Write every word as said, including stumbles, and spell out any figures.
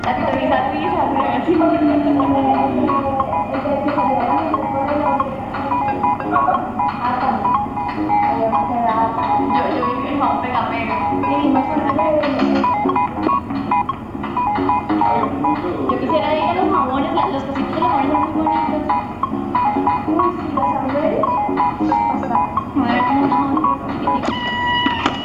Tapi bisa-bisa nggak sih? Yo, yo ini mau pega-pega. Ini maksudnya yo quisiera ir a los jabones, la- los cositos